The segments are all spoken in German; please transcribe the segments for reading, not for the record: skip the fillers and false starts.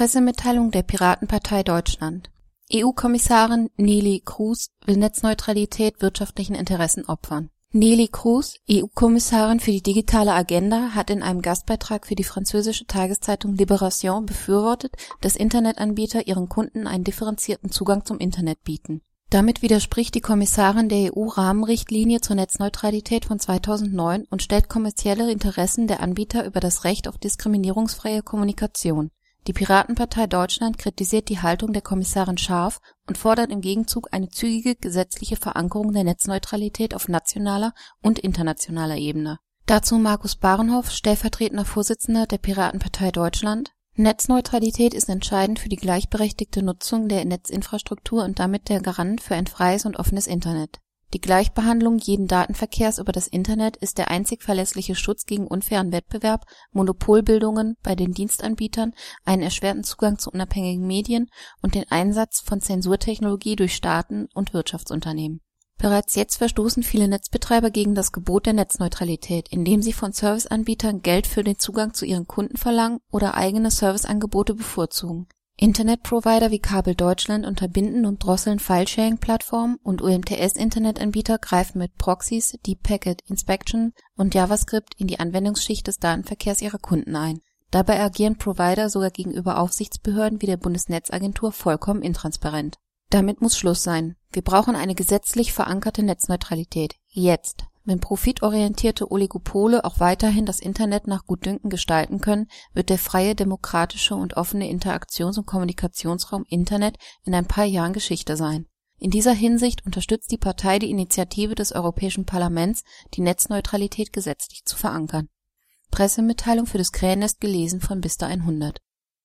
Pressemitteilung der Piratenpartei Deutschland. EU-Kommissarin Neelie Kroes will Netzneutralität wirtschaftlichen Interessen opfern. Neelie Kroes, EU-Kommissarin für die digitale Agenda, hat in einem Gastbeitrag für die französische Tageszeitung Libération befürwortet, dass Internetanbieter ihren Kunden einen differenzierten Zugang zum Internet bieten. Damit widerspricht die Kommissarin der EU-Rahmenrichtlinie zur Netzneutralität von 2009 und stellt kommerzielle Interessen der Anbieter über das Recht auf diskriminierungsfreie Kommunikation. Die Piratenpartei Deutschland kritisiert die Haltung der Kommissarin scharf und fordert im Gegenzug eine zügige gesetzliche Verankerung der Netzneutralität auf nationaler und internationaler Ebene. Dazu Markus Barenhoff, stellvertretender Vorsitzender der Piratenpartei Deutschland: Netzneutralität ist entscheidend für die gleichberechtigte Nutzung der Netzinfrastruktur und damit der Garant für ein freies und offenes Internet. Die Gleichbehandlung jeden Datenverkehrs über das Internet ist der einzig verlässliche Schutz gegen unfairen Wettbewerb, Monopolbildungen bei den Dienstanbietern, einen erschwerten Zugang zu unabhängigen Medien und den Einsatz von Zensurtechnologie durch Staaten und Wirtschaftsunternehmen. Bereits jetzt verstoßen viele Netzbetreiber gegen das Gebot der Netzneutralität, indem sie von Serviceanbietern Geld für den Zugang zu ihren Kunden verlangen oder eigene Serviceangebote bevorzugen. Internetprovider wie Kabel Deutschland unterbinden und drosseln File-Sharing-Plattformen und UMTS-Internetanbieter greifen mit Proxys, Deep Packet Inspection und JavaScript in die Anwendungsschicht des Datenverkehrs ihrer Kunden ein. Dabei agieren Provider sogar gegenüber Aufsichtsbehörden wie der Bundesnetzagentur vollkommen intransparent. Damit muss Schluss sein. Wir brauchen eine gesetzlich verankerte Netzneutralität. Jetzt. Wenn profitorientierte Oligopole auch weiterhin das Internet nach Gutdünken gestalten können, wird der freie, demokratische und offene Interaktions- und Kommunikationsraum Internet in ein paar Jahren Geschichte sein. In dieser Hinsicht unterstützt die Partei die Initiative des Europäischen Parlaments, die Netzneutralität gesetzlich zu verankern. Pressemitteilung für das Krähennest gelesen von Bista 100.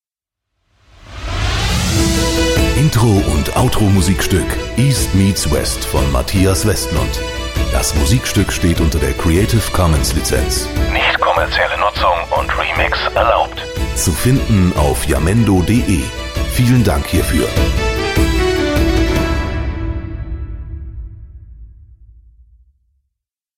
Intro- und Outro-Musikstück East Meets West von Matthias Westlund. Das Musikstück steht unter der Creative Commons Lizenz. Nicht kommerzielle Nutzung und Remix erlaubt. Zu finden auf jamendo.de. Vielen Dank hierfür.